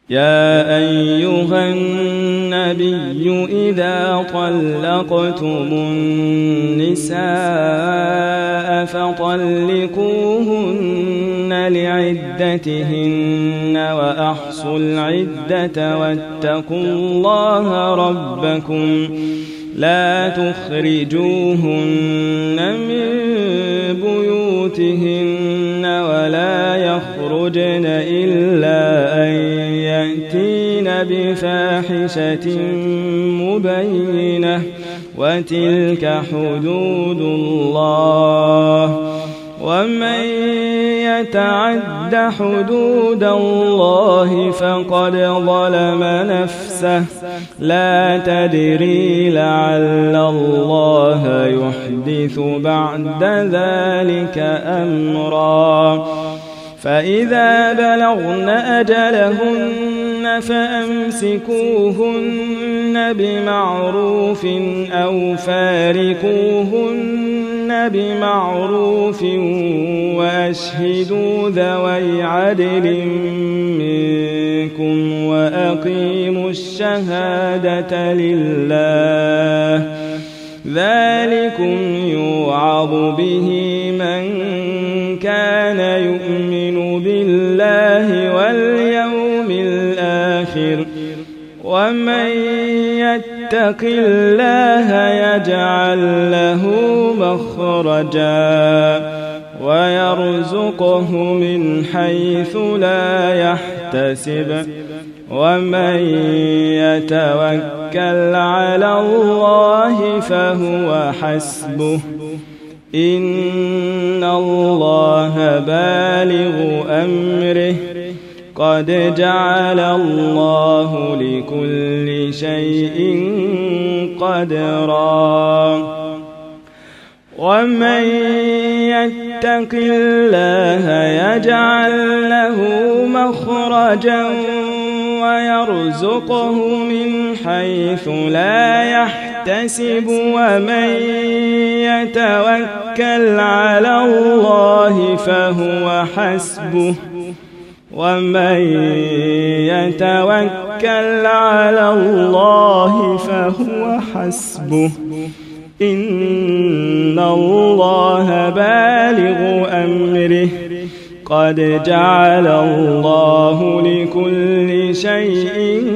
يا أيها النبي إذا طلقتم النساء فطلقوهن لعدتهن وأحصوا العدة واتقوا الله ربكم لا تخرجوهن من بيوتهن ولا يخرجن إلا أن يأتين بفاحشة مبينة وتلك حدود الله ومن يتعد حدود الله فقد ظلم نفسه لا تدري لعل الله يحدث بعد ذلك أمرا فإذا بلغن أجلهن فأمسكوهن بمعروف أو فارقوهن بمعروف وأشهدوا ذوي عدل منكم وأقيموا الشهادة لله ذلكم يوعظ به من كان يؤمن بالله واليوم الآخر ومن يتق الله يجعل له مخرجا ويرزقه من حيث لا يحتسب ومن يتوكل على الله فهو حسبه إن الله بالغ أمره قد جعل الله لكل شيء قدرا ومن يتق الله يجعل له مخرجا ويرزقه من حيث لا يحتسب ومن يتوكل على الله فهو حسبه ومن يتوكل على الله فهو حسبه إن الله بالغ أمره قد جعل الله لكل شيء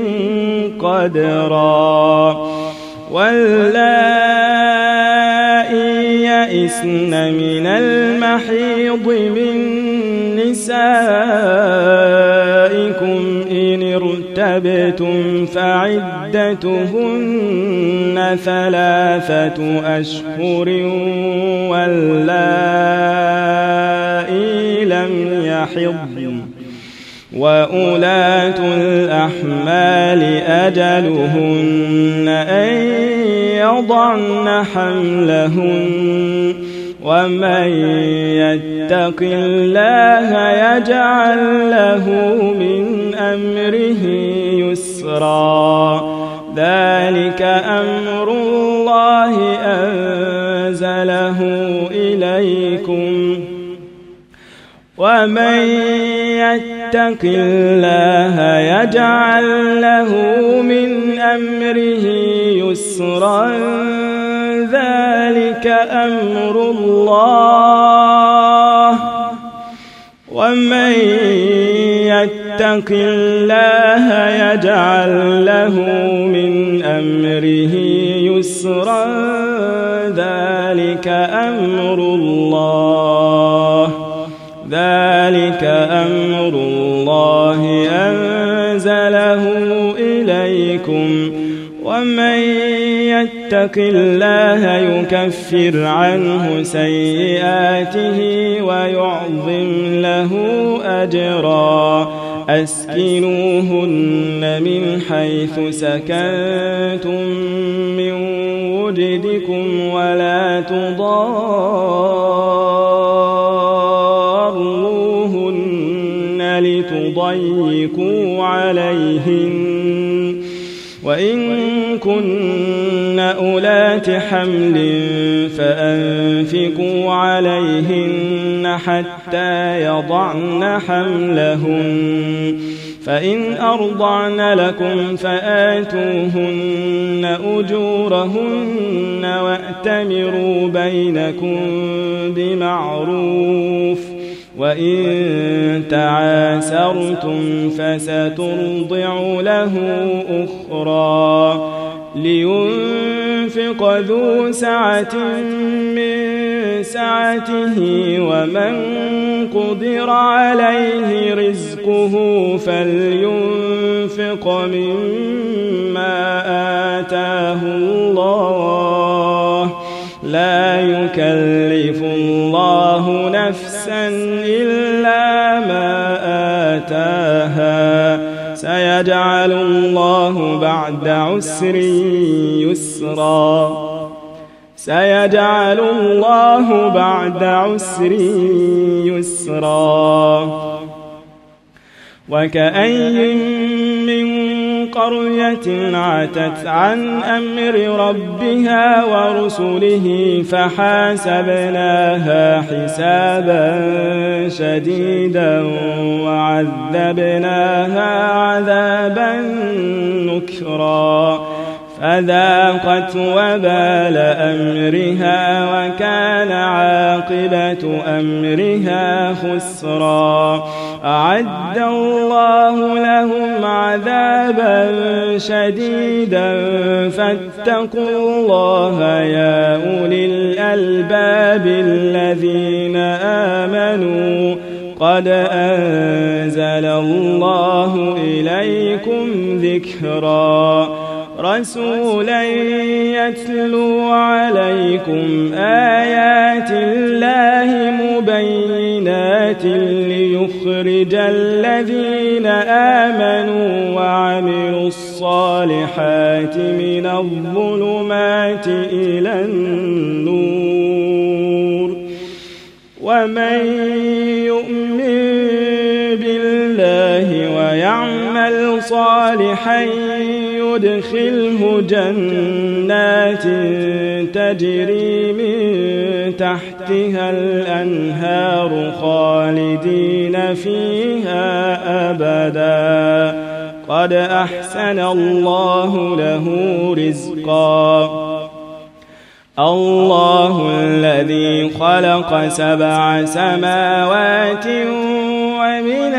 قدرا واللائي يئسن من المحيض من نسائكم إن ارتبتم فعدتهن 3 أشهر واللائي لم يحضن وأولاة الأحمال أجلهن أن يضعن حملهن ومن يتق الله يجعل له من أمره يسرا ذلك أمر الله أنزله إليكم ومن يتق الله يجعل له من أمره يسرا ذلك أمر الله ومن يتق الله يجعل له من أمره يسرا ذلك أمر الله أنزله إليكم ومن يتق الله يكفر عنه سيئاته ويعظم له أجرا أسكنوهن من حيث سكنتم من وجدكم ولا تضاروهن لتضيقوا عليهن وإن كن أولات حمل فأنفقوا عليهن حتى يضعن حملهن فإن أرضعن لكم فآتوهن أجورهن وأتمروا بينكم بمعروف وإن تعاسرتم فسترضع له أخرى لينفق ذو سعة من سعته ومن قدر عليه رزقه فلينفق مما آتاه الله لا يكلف الله نفسا إلا ما آتاها سيجعل الله بعد عسر يسرا سيجعل الله بعد عسر يسرا وكأي من قرية عتت عن أمر ربها ورسله فحاسبناها حسابا شديدا وعذبناها عذابا نكرا فذاقت وبال أمرها وكان عاقبة أمرها خسرا أعد الله لهم عذابا شديدا فاتقوا الله يا أولي الألباب الذين آمنوا قد أنزل الله إليكم ذكرا رسولا يتلو عليكم آيات الله مبينات ليخرج الذين آمنوا وعملوا الصالحات من الظلمات إلى النور ومن يؤمن بالله ويعمل صالحا يدخله جنات تجري من تحتها الأنهار خالدين فيها أبدا قد أحسن الله له رزقا الله الذي خلق 7 سماوات ومن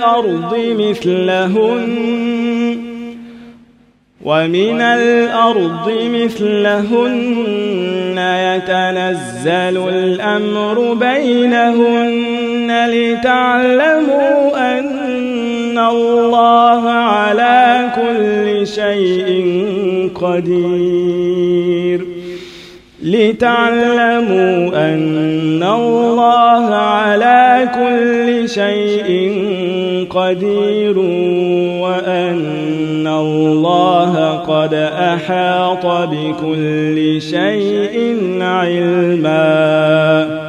الأرض مثلهن يتنزل الأمر بينهن لتعلموا أن الله على كل شيء قدير وأن الله قد أحاط بكل شيء علما